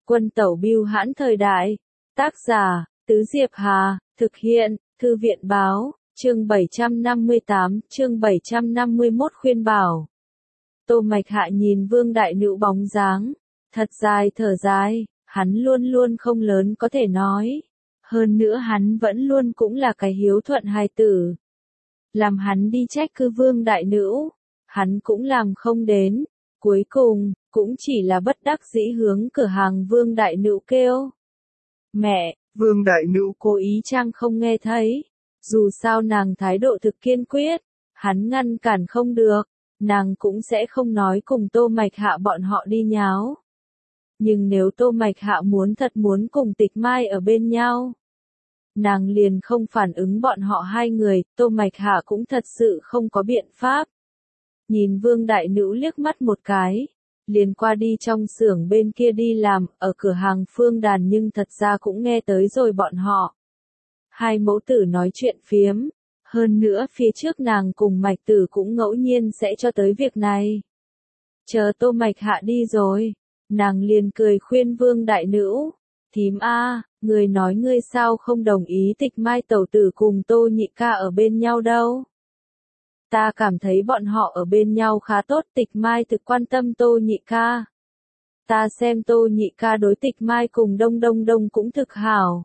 Quân tẩu bưu hãn thời đại. Tác giả, Tứ Diệp Hà, thực hiện, Thư viện báo, chương 758, chương 751 khuyên bảo. Tô Mạch Hạ nhìn Vương Đại Nữu bóng dáng, thật dài thở dài, hắn luôn luôn không lớn có thể nói. Hơn nữa hắn vẫn luôn cũng là cái hiếu thuận hài tử. Làm hắn đi trách cứ Vương Đại Nữu, hắn cũng làm không đến. Cuối cùng, cũng chỉ là bất đắc dĩ hướng cửa hàng Vương Đại Nữu kêu. Mẹ, Vương Đại Nữu cố ý chăng không nghe thấy. Dù sao nàng thái độ thực kiên quyết, hắn ngăn cản không được, nàng cũng sẽ không nói cùng Tô Mạch Hạ bọn họ đi nháo. Nhưng nếu Tô Mạch Hạ thật muốn cùng Tịch Mai ở bên nhau, nàng liền không phản ứng bọn họ hai người, Tô Mạch Hạ cũng thật sự không có biện pháp. Nhìn Vương Đại Nữu liếc mắt một cái, liền qua đi trong xưởng bên kia đi làm, ở cửa hàng Phương Đàn nhưng thật ra cũng nghe tới rồi bọn họ. Hai mẫu tử nói chuyện phiếm, hơn nữa phía trước nàng cùng Mạch Tử cũng ngẫu nhiên sẽ cho tới việc này. Chờ Tô Mạch Hạ đi rồi, nàng liền cười khuyên Vương Đại Nữu, thím a, người nói ngươi sao không đồng ý Tịch Mai tẩu tử cùng Tô nhị ca ở bên nhau đâu. Ta cảm thấy bọn họ ở bên nhau khá tốt, Tịch Mai thực quan tâm Tô nhị ca. Ta xem Tô nhị ca đối Tịch Mai cùng Đông Đông Đông cũng thực hảo.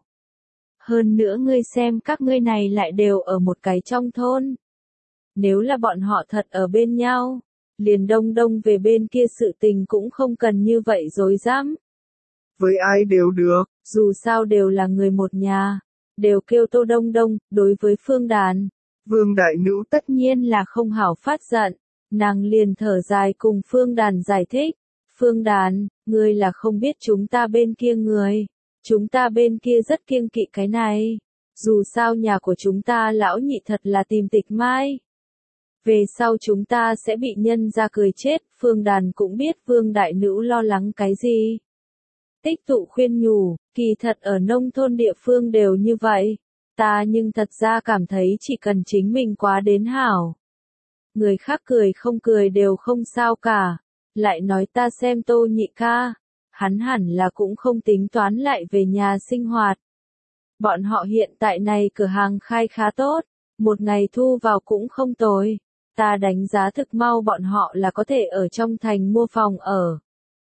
Hơn nữa ngươi xem các ngươi này lại đều ở một cái trong thôn. Nếu là bọn họ thật ở bên nhau, liền Đông Đông về bên kia sự tình cũng không cần như vậy rối rắm. Với ai đều được, dù sao đều là người một nhà, đều kêu Tô Đông Đông, đối với Phương Đàn. Vương Đại Nữu tất nhiên là không hảo phát giận, nàng liền thở dài cùng Phương Đàn giải thích. Phương Đàn, ngươi là không biết chúng ta bên kia người. Chúng ta bên kia rất kiêng kỵ cái này. Dù sao nhà của chúng ta lão nhị thật là tìm Tịch Mai. Về sau chúng ta sẽ bị nhân ra cười chết. Phương Đàn cũng biết Vương Đại Nữu lo lắng cái gì. Tích tụ khuyên nhủ, kỳ thật ở nông thôn địa phương đều như vậy. Ta nhưng thật ra cảm thấy chỉ cần chính mình quá đến hảo. Người khác cười không cười đều không sao cả. Lại nói ta xem Tô nhị ca. Hắn hẳn là cũng không tính toán lại về nhà sinh hoạt. Bọn họ hiện tại này cửa hàng khai khá tốt, một ngày thu vào cũng không tồi. Ta đánh giá thực mau bọn họ là có thể ở trong thành mua phòng ở.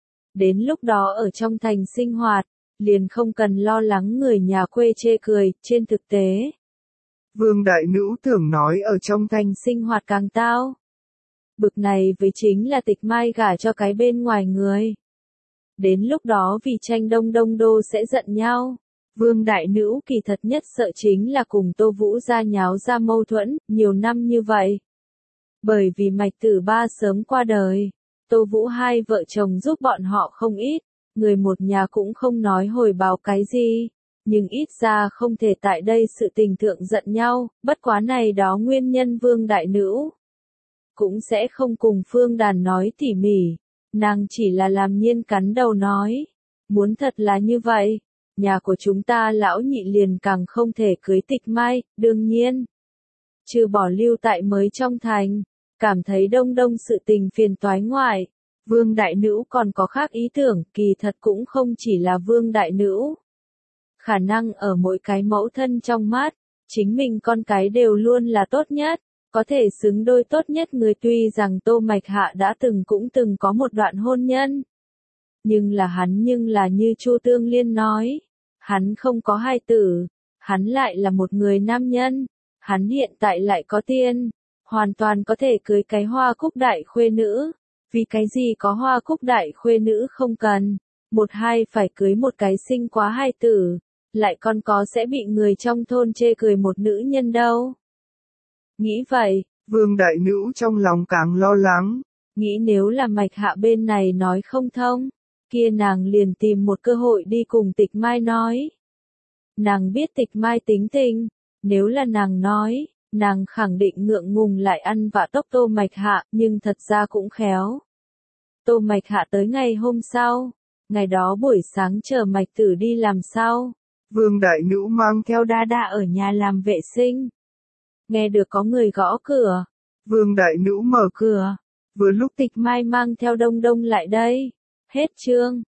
Đến lúc đó ở trong thành sinh hoạt, liền không cần lo lắng người nhà quê chê cười, trên thực tế. Vương Đại Nữu tưởng nói ở trong thành sinh hoạt càng tao. Bực này với chính là Tịch Mai gả cho cái bên ngoài người. Đến lúc đó vì tranh Đông Đông đô sẽ giận nhau. Vương Đại Nữu kỳ thật nhất sợ chính là cùng Tô Vũ gia nháo ra mâu thuẫn, nhiều năm như vậy. Bởi vì Mạch Tử ba sớm qua đời, Tô Vũ hai vợ chồng giúp bọn họ không ít, người một nhà cũng không nói hồi báo cái gì, nhưng ít ra không thể tại đây sự tình thượng giận nhau, bất quá này đó nguyên nhân Vương Đại Nữu cũng sẽ không cùng Phương Đàn nói tỉ mỉ. Nàng chỉ là làm nhiên cắn đầu nói, muốn thật là như vậy, nhà của chúng ta lão nhị liền càng không thể cưới Tịch Mai, đương nhiên. Trừ bỏ lưu tại mới trong thành, cảm thấy Đông Đông sự tình phiền toái ngoại, Vương Đại Nữu còn có khác ý tưởng, kỳ thật cũng không chỉ là Vương Đại Nữu. Khả năng ở mỗi cái mẫu thân trong mắt, chính mình con cái đều luôn là tốt nhất. Có thể xứng đôi tốt nhất người tuy rằng Tô Mạch Hạ đã cũng từng có một đoạn hôn nhân. Nhưng là như Chu Tương Liên nói. Hắn không có hai tử. Hắn lại là một người nam nhân. Hắn hiện tại lại có tiền. Hoàn toàn có thể cưới cái Hoa Cúc đại khuê nữ. Vì cái gì có Hoa Cúc đại khuê nữ không cần. Một hai phải cưới một cái sinh quá hai tử. Lại còn có sẽ bị người trong thôn chê cười một nữ nhân đâu. Nghĩ vậy, Vương Đại Nữu trong lòng càng lo lắng. Nghĩ nếu là Mạch Hạ bên này nói không thông, kia nàng liền tìm một cơ hội đi cùng Tịch Mai nói. Nàng biết Tịch Mai tính tình, nếu là nàng nói, nàng khẳng định ngượng ngùng lại ăn vạ tốc Tô Mạch Hạ, nhưng thật ra cũng khéo. Tô Mạch Hạ tới ngày hôm sau, ngày đó buổi sáng chờ Mạch Tử đi làm sao. Vương Đại Nữu mang theo đa đa ở nhà làm vệ sinh. Nghe được có người gõ cửa. Vương Đại Nữu mở cửa. Vừa lúc Tịch Mai mang theo Đông Đông lại đây. Hết chương.